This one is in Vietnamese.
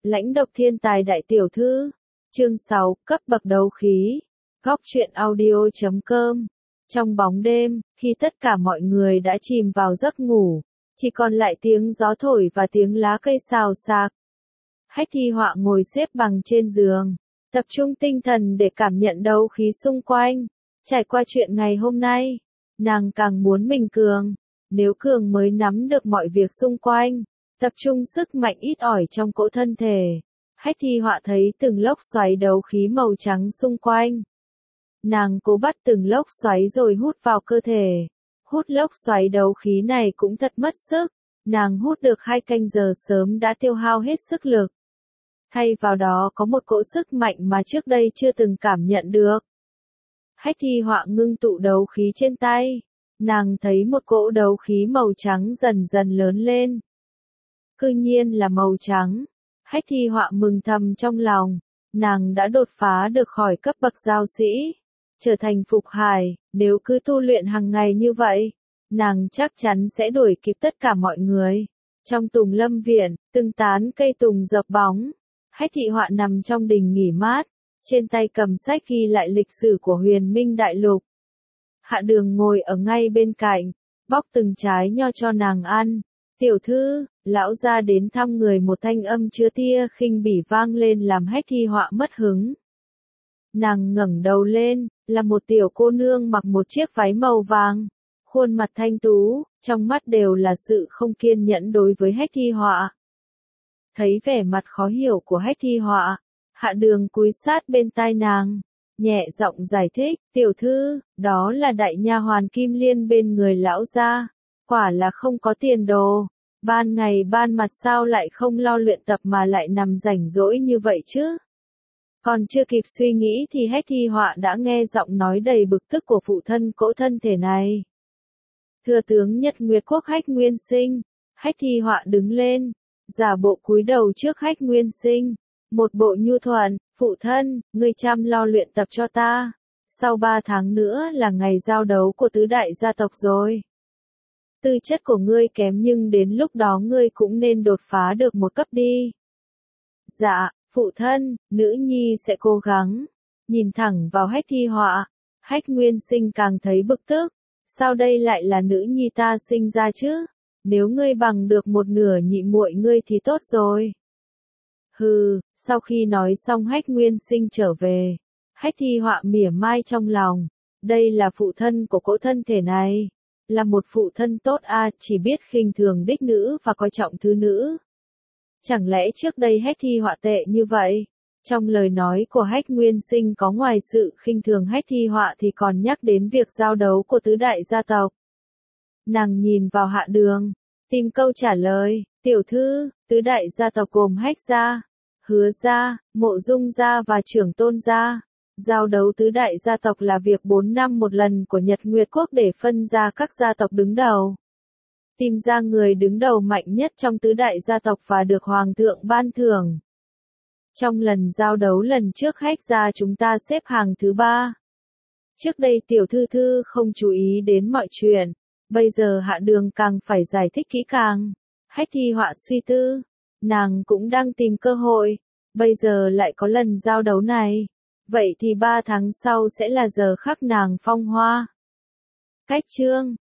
Lãnh độc thiên tài đại tiểu thư. Chương 6, cấp bậc đấu khí. Góc truyện audio.com. Trong bóng đêm, khi tất cả mọi người đã chìm vào giấc ngủ, chỉ còn lại tiếng gió thổi và tiếng lá cây xào xạc. Hách Thi Họa ngồi xếp bằng trên giường, tập trung tinh thần để cảm nhận đấu khí xung quanh. Trải qua chuyện ngày hôm nay, nàng càng muốn mình cường. Nếu cường mới nắm được mọi việc xung quanh, tập trung sức mạnh ít ỏi trong cỗ thân thể. Hách Thi Họa thấy từng lốc xoáy đấu khí màu trắng xung quanh. Nàng cố bắt từng lốc xoáy rồi hút vào cơ thể. Hút lốc xoáy đấu khí này cũng thật mất sức. Nàng hút được 2 canh giờ sớm đã tiêu hao hết sức lực. Thay vào đó có một cỗ sức mạnh mà trước đây chưa từng cảm nhận được. Hách Thi Họa ngưng tụ đấu khí trên tay. Nàng thấy một cỗ đấu khí màu trắng dần dần lớn lên. Cư nhiên là màu trắng. Hách Thi Họa mừng thầm trong lòng. Nàng đã đột phá được khỏi cấp bậc giáo sĩ, trở thành phục hải. Nếu cứ tu luyện hàng ngày như vậy, nàng chắc chắn sẽ đuổi kịp tất cả mọi người. Trong Tùng Lâm Viện, từng tán cây tùng dập bóng. Hách Thi Họa nằm trong đình nghỉ mát, trên tay cầm sách ghi lại lịch sử của Huyền Minh Đại Lục. Hạ Đường ngồi ở ngay bên cạnh, bóc từng trái nho cho nàng ăn. Tiểu thư, lão gia đến thăm người. Một thanh âm chứa tia khinh bỉ vang lên làm Hách Thi Họa mất hứng. Nàng ngẩng đầu lên, là một tiểu cô nương mặc một chiếc váy màu vàng. Khuôn mặt thanh tú, trong mắt đều là sự không kiên nhẫn đối với Hách Thi Họa. Thấy vẻ mặt khó hiểu của Hách Thi Họa, Hạ Đường cúi sát bên tai nàng, nhẹ giọng giải thích, tiểu thư, đó là đại nha hoàn Kim Liên bên người lão gia, quả là không có tiền đồ, ban ngày ban mặt sao lại không lo luyện tập mà lại nằm rảnh rỗi như vậy chứ. Còn chưa kịp suy nghĩ thì Hách Thi Họa đã nghe giọng nói đầy bực tức của phụ thân cỗ thân thể này. Thừa tướng Nhật Nguyệt Quốc Hách Nguyên Sinh. Hách Thi Họa đứng lên, giả bộ cúi đầu trước Hách Nguyên Sinh, một bộ nhu thuận, phụ thân, ngươi chăm lo luyện tập cho ta, sau 3 tháng nữa là ngày giao đấu của tứ đại gia tộc rồi. Tư chất của ngươi kém nhưng đến lúc đó ngươi cũng nên đột phá được một cấp đi. Dạ, phụ thân, nữ nhi sẽ cố gắng. Nhìn thẳng vào Hách Thi Họa, Hách Nguyên Sinh càng thấy bực tức, sao đây lại là nữ nhi ta sinh ra chứ? Nếu ngươi bằng được một nửa nhị muội ngươi thì tốt rồi. Hừ, sau khi nói xong Hách Nguyên Sinh trở về. Hách Thi Họa mỉa mai trong lòng. Đây là phụ thân của cỗ thân thể này. Là một phụ thân tốt chỉ biết khinh thường đích nữ và coi trọng thứ nữ. Chẳng lẽ trước đây Hách Thi Họa tệ như vậy? Trong lời nói của Hách Nguyên Sinh có ngoài sự khinh thường Hách Thi Họa thì còn nhắc đến việc giao đấu của tứ đại gia tộc. Nàng nhìn vào Hạ Đường, tìm câu trả lời, tiểu thư, tứ đại gia tộc gồm Hách gia, Hứa gia, Mộ Dung gia và Trưởng Tôn gia. Giao đấu tứ đại gia tộc là việc 4 năm một lần của Nhật Nguyệt Quốc để phân ra các gia tộc đứng đầu. Tìm ra người đứng đầu mạnh nhất trong tứ đại gia tộc và được Hoàng thượng ban thưởng. Trong lần giao đấu lần trước Hách gia chúng ta xếp hàng thứ 3. Trước đây tiểu thư không chú ý đến mọi chuyện. Bây giờ Hạ Đường càng phải giải thích kỹ càng. Hách Thi Họa suy tư. Nàng cũng đang tìm cơ hội. Bây giờ lại có lần giao đấu này. Vậy thì 3 tháng sau sẽ là giờ khắc nàng phong hoa. Cách chương